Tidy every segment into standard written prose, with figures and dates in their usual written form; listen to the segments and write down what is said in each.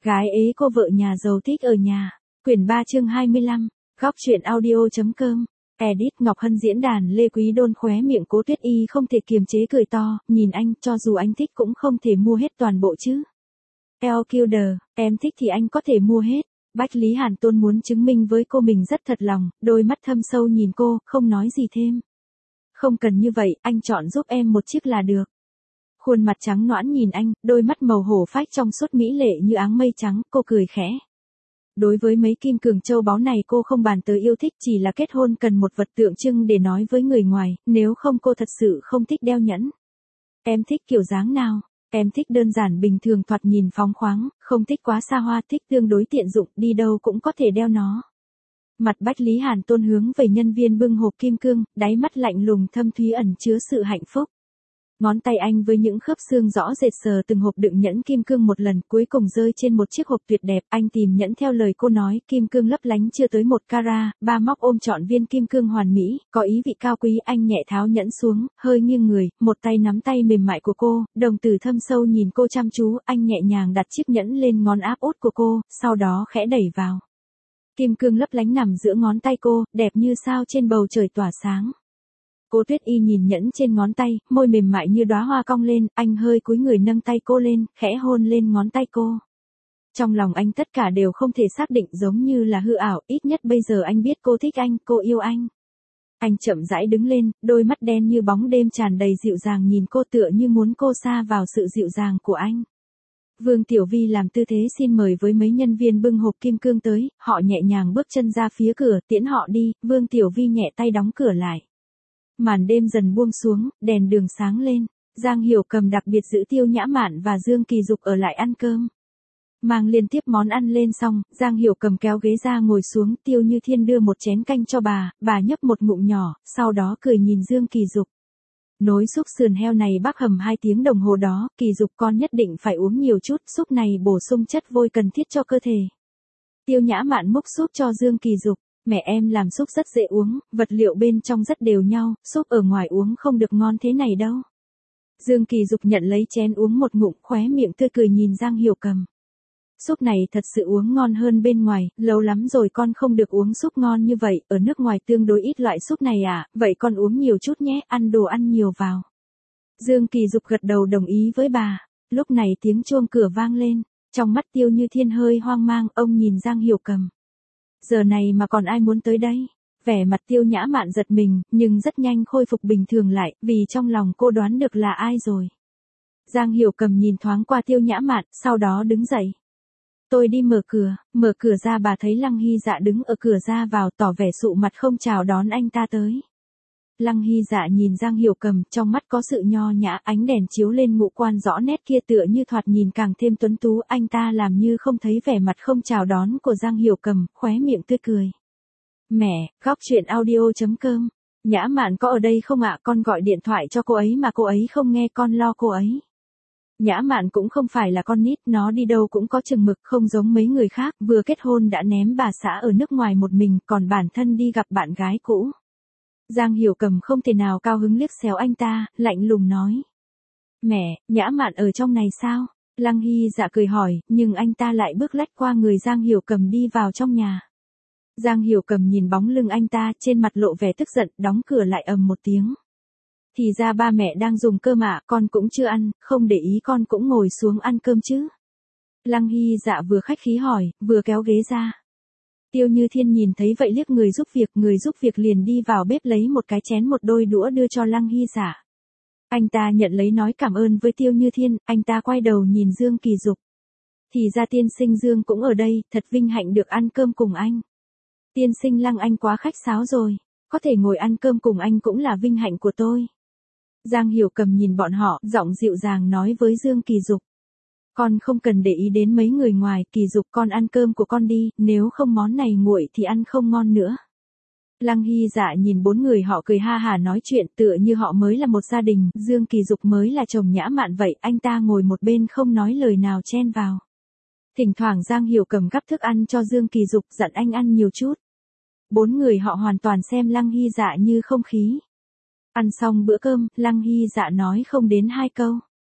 Gái ế cô vợ nhà giàu thích ở nhà. Quyển 3 chương 25. Góc truyện audio.com. Edit Ngọc Hân diễn đàn Lê Quý Đôn khóe miệng Cố Tuyết Y không thể kiềm chế cười to, nhìn anh, cho dù anh thích cũng không thể mua hết toàn bộ chứ. LQD, em thích thì anh có thể mua hết. Bách Lý Hàn Tôn muốn chứng minh với cô mình rất thật lòng, đôi mắt thâm sâu nhìn cô, không nói gì thêm. Không cần như vậy, anh chọn giúp em một chiếc là được. Khuôn mặt trắng nõn nhìn anh, đôi mắt màu hổ phách trong suốt mỹ lệ như áng mây trắng, cô cười khẽ. Đối với mấy kim cương châu báu này cô không bàn tới yêu thích, chỉ là kết hôn cần một vật tượng trưng để nói với người ngoài, nếu không cô thật sự không thích đeo nhẫn. Em thích kiểu dáng nào? Em thích đơn giản bình thường thoạt nhìn phóng khoáng, không thích quá xa hoa, thích tương đối tiện dụng, đi đâu cũng có thể đeo nó. Mặt Bách Lý Hàn Tôn hướng về nhân viên bưng hộp kim cương, đáy mắt lạnh lùng thâm thúy ẩn chứa sự hạnh phúc. Ngón tay anh với những khớp xương rõ rệt sờ từng hộp đựng nhẫn kim cương một lần, cuối cùng rơi trên một chiếc hộp tuyệt đẹp. Anh tìm nhẫn theo lời cô nói, kim cương lấp lánh chưa tới 1 carat, ba móc ôm trọn viên kim cương hoàn mỹ, có ý vị cao quý. Anh nhẹ tháo nhẫn xuống, hơi nghiêng người, một tay nắm tay mềm mại của cô, đồng tử thâm sâu nhìn cô chăm chú. Anh nhẹ nhàng đặt chiếc nhẫn lên ngón áp út của cô, sau đó khẽ đẩy vào. Kim cương lấp lánh nằm giữa ngón tay cô, đẹp như sao trên bầu trời tỏa sáng. Cố Tuyết Y nhìn nhẫn trên ngón tay, môi mềm mại như đóa hoa cong lên, anh hơi cúi người nâng tay cô lên, khẽ hôn lên ngón tay cô. Trong lòng anh tất cả đều không thể xác định, giống như là hư ảo, ít nhất bây giờ anh biết cô thích anh, cô yêu anh. Anh chậm rãi đứng lên, đôi mắt đen như bóng đêm tràn đầy dịu dàng nhìn cô, tựa như muốn cô sa vào sự dịu dàng của anh. Vương Tiểu Vi làm tư thế xin mời với mấy nhân viên bưng hộp kim cương tới, họ nhẹ nhàng bước chân ra phía cửa, tiễn họ đi. Vương Tiểu Vi nhẹ tay đóng cửa lại. Màn đêm dần buông xuống, đèn đường sáng lên. Giang Hiểu Cầm đặc biệt giữ Tiêu Nhã Mạn và Dương Kỳ Dục ở lại ăn cơm. Mang liên tiếp món ăn lên xong, Giang Hiểu Cầm kéo ghế ra ngồi xuống, Tiêu Như Thiên đưa một chén canh cho bà nhấp một ngụm nhỏ, sau đó cười nhìn Dương Kỳ Dục. Nồi súp sườn heo này bác hầm 2 tiếng đồng hồ đó, Kỳ Dục con nhất định phải uống nhiều chút, súp này bổ sung chất vôi cần thiết cho cơ thể. Tiêu Nhã Mạn múc súp cho Dương Kỳ Dục. Mẹ em làm súp rất dễ uống, vật liệu bên trong rất đều nhau, súp ở ngoài uống không được ngon thế này đâu. Dương Kỳ Dục nhận lấy chén uống một ngụm, khóe miệng tươi cười nhìn Giang Hiểu Cầm. Súp này thật sự uống ngon hơn bên ngoài, lâu lắm rồi con không được uống súp ngon như vậy, ở nước ngoài tương đối ít loại súp này à, vậy con uống nhiều chút nhé, ăn đồ ăn nhiều vào. Dương Kỳ Dục gật đầu đồng ý với bà. Lúc này tiếng chuông cửa vang lên, trong mắt Tiêu Như Thiên hơi hoang mang, ông nhìn Giang Hiểu Cầm. Giờ này mà còn ai muốn tới đây? Vẻ mặt Tiêu Nhã Mạn giật mình, nhưng rất nhanh khôi phục bình thường lại, vì trong lòng cô đoán được là ai rồi. Giang Hiểu Cầm nhìn thoáng qua Tiêu Nhã Mạn, sau đó đứng dậy. Tôi đi mở cửa ra bà thấy Lăng Hy Dạ đứng ở cửa ra vào, tỏ vẻ sụ mặt không chào đón anh ta tới. Lăng Hy Dạ nhìn Giang Hiểu Cầm, trong mắt có sự nho nhã, ánh đèn chiếu lên ngũ quan rõ nét kia tựa như thoạt nhìn càng thêm tuấn tú, anh ta làm như không thấy vẻ mặt không chào đón của Giang Hiểu Cầm, khóe miệng tươi cười. Mẹ, góc truyện audio.com. Nhã Mạn có ở đây không ạ? Con gọi điện thoại cho cô ấy mà cô ấy không nghe, con lo cô ấy. Nhã Mạn cũng không phải là con nít, nó đi đâu cũng có chừng mực, không giống mấy người khác, vừa kết hôn đã ném bà xã ở nước ngoài một mình, còn bản thân đi gặp bạn gái cũ. Giang Hiểu Cầm không thể nào cao hứng liếc xéo anh ta, lạnh lùng nói. Mẹ, Nhã Mạn ở trong này sao? Lăng Hy Dạ cười hỏi, nhưng anh ta lại bước lách qua người Giang Hiểu Cầm đi vào trong nhà. Giang Hiểu Cầm nhìn bóng lưng anh ta, trên mặt lộ vẻ tức giận, đóng cửa lại ầm một tiếng. Thì ra ba mẹ đang dùng cơm ạ, con cũng chưa ăn, không để ý con cũng ngồi xuống ăn cơm chứ. Lăng Hy Dạ vừa khách khí hỏi, vừa kéo ghế ra. Tiêu Như Thiên nhìn thấy vậy liếc người giúp việc liền đi vào bếp lấy một cái chén một đôi đũa đưa cho Lăng Hy Dạ. Anh ta nhận lấy nói cảm ơn với Tiêu Như Thiên, anh ta quay đầu nhìn Dương Kỳ Dục. Thì ra tiên sinh Dương cũng ở đây, thật vinh hạnh được ăn cơm cùng anh. Tiên sinh Lăng anh quá khách sáo rồi, có thể ngồi ăn cơm cùng anh cũng là vinh hạnh của tôi. Giang Hiểu Cầm nhìn bọn họ, giọng dịu dàng nói với Dương Kỳ Dục. Con không cần để ý đến mấy người ngoài, Kỳ Dục con ăn cơm của con đi, nếu không món này nguội thì ăn không ngon nữa. Lăng Hy Dạ nhìn 4 người họ cười ha hà nói chuyện tựa như họ mới là một gia đình, Dương Kỳ Dục mới là chồng Nhã Mạn vậy, anh ta ngồi một bên không nói lời nào chen vào. Thỉnh thoảng Giang Hiểu Cầm gắp thức ăn cho Dương Kỳ Dục, dặn anh ăn nhiều chút. 4 người họ hoàn toàn xem Lăng Hy Dạ như không khí. Ăn xong bữa cơm, Lăng Hy Dạ nói không đến 2 câu.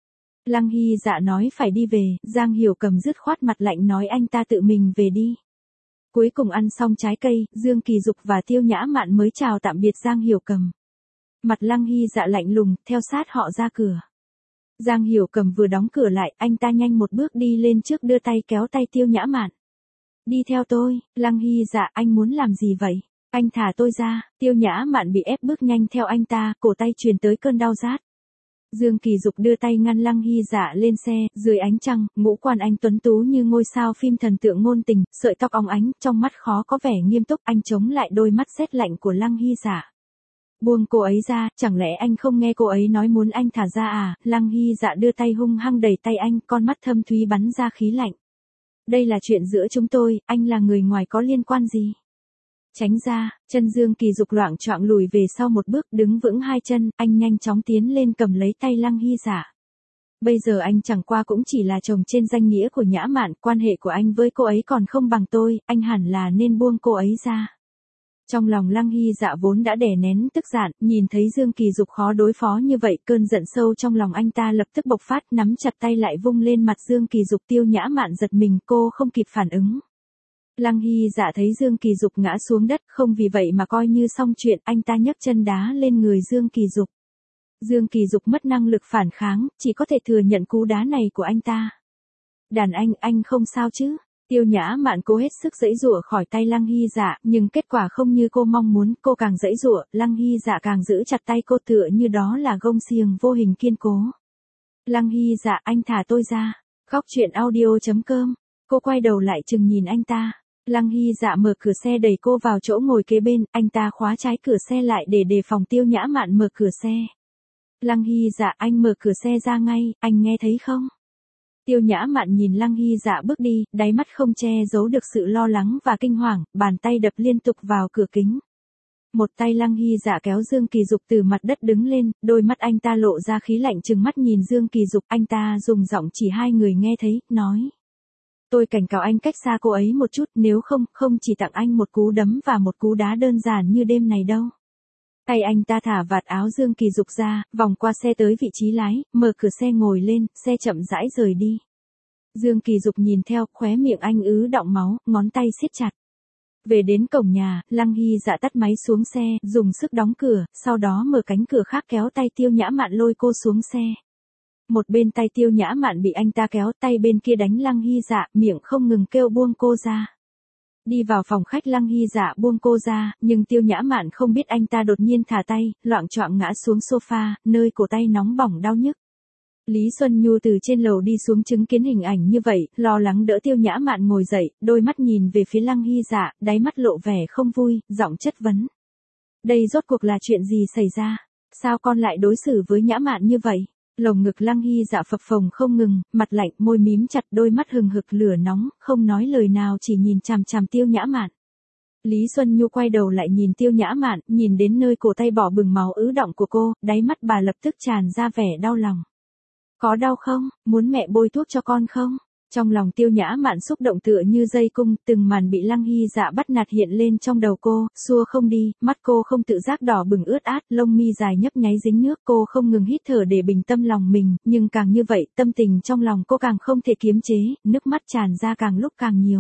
Lăng Hy Dạ nói phải đi về, Giang Hiểu Cầm dứt khoát mặt lạnh nói anh ta tự mình về đi. Cuối cùng ăn xong trái cây, Dương Kỳ Dục và Tiêu Nhã Mạn mới chào tạm biệt Giang Hiểu Cầm. Mặt Lăng Hy Dạ lạnh lùng, theo sát họ ra cửa. Giang Hiểu Cầm vừa đóng cửa lại, anh ta nhanh một bước đi lên trước đưa tay kéo tay Tiêu Nhã Mạn. Đi theo tôi. Lăng Hy Dạ, anh muốn làm gì vậy? Anh thả tôi ra. Tiêu Nhã Mạn bị ép bước nhanh theo anh ta, cổ tay truyền tới cơn đau rát. Dương Kỳ Dục đưa tay ngăn Lăng Hy Dạ lên xe, dưới ánh trăng, ngũ quan anh tuấn tú như ngôi sao phim thần tượng ngôn tình, sợi tóc óng ánh, trong mắt khó có vẻ nghiêm túc, anh chống lại đôi mắt sét lạnh của Lăng Hy Dạ. Buông cô ấy ra, chẳng lẽ anh không nghe cô ấy nói muốn anh thả ra à? Lăng Hy Dạ đưa tay hung hăng đẩy tay anh, con mắt thâm thúy bắn ra khí lạnh. Đây là chuyện giữa chúng tôi, anh là người ngoài có liên quan gì? Tránh ra. Chân Dương Kỳ Dục loạng choạng lùi về sau một bước, đứng vững hai chân, anh nhanh chóng tiến lên cầm lấy tay Lăng Hy Dạ. Bây giờ anh chẳng qua cũng chỉ là chồng trên danh nghĩa của Nhã Mạn, quan hệ của anh với cô ấy còn không bằng tôi, anh hẳn là nên buông cô ấy ra. Trong lòng Lăng Hy Dạ vốn đã đè nén tức giận, nhìn thấy Dương Kỳ Dục khó đối phó như vậy, cơn giận sâu trong lòng anh ta lập tức bộc phát, nắm chặt tay lại vung lên mặt Dương Kỳ Dục. Tiêu Nhã Mạn giật mình, cô không kịp phản ứng. Lăng Hy Dạ thấy Dương Kỳ Dục ngã xuống đất, không vì vậy mà coi như xong chuyện, anh ta nhấc chân đá lên người Dương Kỳ Dục. Dương Kỳ Dục mất năng lực phản kháng, chỉ có thể thừa nhận cú đá này của anh ta. Đàn anh không sao chứ? Tiêu Nhã Mạn cố hết sức giãy giụa khỏi tay Lăng Hy Dạ, nhưng kết quả không như cô mong muốn, cô càng giãy giụa, Lăng Hy Dạ càng giữ chặt tay cô tựa như đó là gông xiềng vô hình kiên cố. Lăng Hy Dạ, anh thả tôi ra. Khóc chuyện audio.com. Cô quay đầu lại chừng nhìn anh ta. Lăng Hy Dạ mở cửa xe đẩy cô vào chỗ ngồi kế bên, anh ta khóa trái cửa xe lại để đề phòng Tiêu Nhã Mạn mở cửa xe. Lăng Hy Dạ, anh mở cửa xe ra ngay, anh nghe thấy không? Tiêu Nhã Mạn nhìn Lăng Hy Dạ bước đi, đáy mắt không che giấu được sự lo lắng và kinh hoàng, bàn tay đập liên tục vào cửa kính. Một tay Lăng Hy Dạ kéo Dương Kỳ Dục từ mặt đất đứng lên, đôi mắt anh ta lộ ra khí lạnh trừng mắt nhìn Dương Kỳ Dục, anh ta dùng giọng chỉ hai người nghe thấy, nói. Tôi cảnh cáo anh cách xa cô ấy một chút, nếu không chỉ tặng anh một cú đấm và một cú đá đơn giản như đêm này đâu. Tay anh ta thả vạt áo Dương Kỳ Dục ra, vòng qua xe tới vị trí lái, mở cửa xe ngồi lên, xe chậm rãi rời đi. Dương Kỳ Dục nhìn theo, khóe miệng anh ứ đọng máu, ngón tay siết chặt. Về đến cổng nhà, Lăng Hy Dạ tắt máy xuống xe, dùng sức đóng cửa, sau đó mở cánh cửa khác kéo tay Tiêu Nhã Mạn lôi cô xuống xe. Một bên tay Tiêu Nhã Mạn bị anh ta kéo, tay bên kia đánh Lăng Hy Dạ, miệng không ngừng kêu buông cô ra. Đi vào phòng khách, Lăng Hy Dạ buông cô ra, nhưng Tiêu Nhã Mạn không biết anh ta đột nhiên thả tay, loạng choạng ngã xuống sofa, nơi cổ tay nóng bỏng đau nhức. Lý Xuân Nhu từ trên lầu đi xuống chứng kiến hình ảnh như vậy, lo lắng đỡ Tiêu Nhã Mạn ngồi dậy, đôi mắt nhìn về phía Lăng Hy Dạ, đáy mắt lộ vẻ không vui, giọng chất vấn. Đây rốt cuộc là chuyện gì xảy ra? Sao con lại đối xử với Nhã Mạn như vậy? Lồng ngực Lăng Hy Dạ phập phồng không ngừng, mặt lạnh, môi mím chặt, đôi mắt hừng hực lửa nóng, không nói lời nào, chỉ nhìn chằm chằm Tiêu Nhã Mạn. Lý Xuân Nhu quay đầu lại nhìn Tiêu Nhã Mạn, nhìn đến nơi cổ tay bỏ bừng máu ứ đọng của cô, đáy mắt bà lập tức tràn ra vẻ đau lòng. Có đau không? Muốn mẹ bôi thuốc cho con không? Trong lòng Tiêu Nhã Mạn xúc động tựa như dây cung, từng màn bị Lăng Hy Dạ bắt nạt hiện lên trong đầu cô, xua không đi, mắt cô không tự giác đỏ bừng ướt át, lông mi dài nhấp nháy dính nước, cô không ngừng hít thở để bình tâm lòng mình, nhưng càng như vậy, tâm tình trong lòng cô càng không thể kiềm chế, nước mắt tràn ra càng lúc càng nhiều.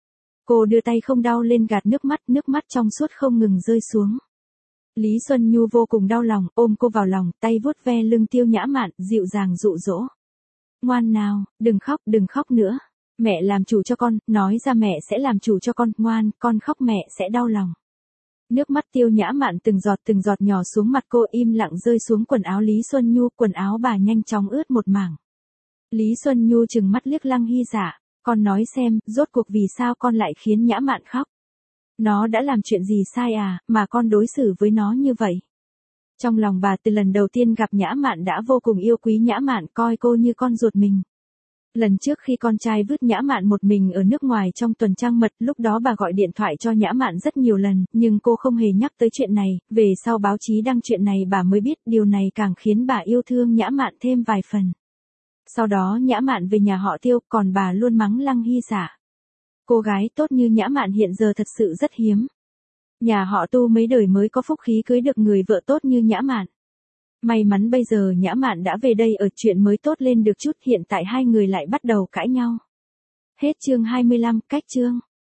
Cô đưa tay không đau lên gạt nước mắt trong suốt không ngừng rơi xuống. Lý Xuân Nhu vô cùng đau lòng, ôm cô vào lòng, tay vuốt ve lưng Tiêu Nhã Mạn, dịu dàng dụ dỗ. Ngoan nào, đừng khóc nữa. Mẹ làm chủ cho con, nói ra mẹ sẽ làm chủ cho con, ngoan, con khóc mẹ sẽ đau lòng. Nước mắt Tiêu Nhã Mạn từng giọt nhỏ xuống mặt cô, im lặng rơi xuống quần áo Lý Xuân Nhu, quần áo bà nhanh chóng ướt một mảng. Lý Xuân Nhu trừng mắt liếc Lăng Hy Dạ, con nói xem, rốt cuộc vì sao con lại khiến Nhã Mạn khóc? Nó đã làm chuyện gì sai à, mà con đối xử với nó như vậy? Trong lòng bà từ lần đầu tiên gặp Nhã Mạn đã vô cùng yêu quý Nhã Mạn, coi cô như con ruột mình. Lần trước khi con trai vứt Nhã Mạn một mình ở nước ngoài trong tuần trăng mật, lúc đó bà gọi điện thoại cho Nhã Mạn rất nhiều lần, nhưng cô không hề nhắc tới chuyện này, về sau báo chí đăng chuyện này bà mới biết, điều này càng khiến bà yêu thương Nhã Mạn thêm vài phần. Sau đó Nhã Mạn về nhà họ Tiêu, còn bà luôn mắng Lăng Hy Dạ. Cô gái tốt như Nhã Mạn hiện giờ thật sự rất hiếm. Nhà họ Tu mấy đời mới có phúc khí cưới được người vợ tốt như Nhã Mạn. May mắn bây giờ Nhã Mạn đã về đây ở, chuyện mới tốt lên được chút, hiện tại hai người lại bắt đầu cãi nhau. Hết chương 25, cách chương.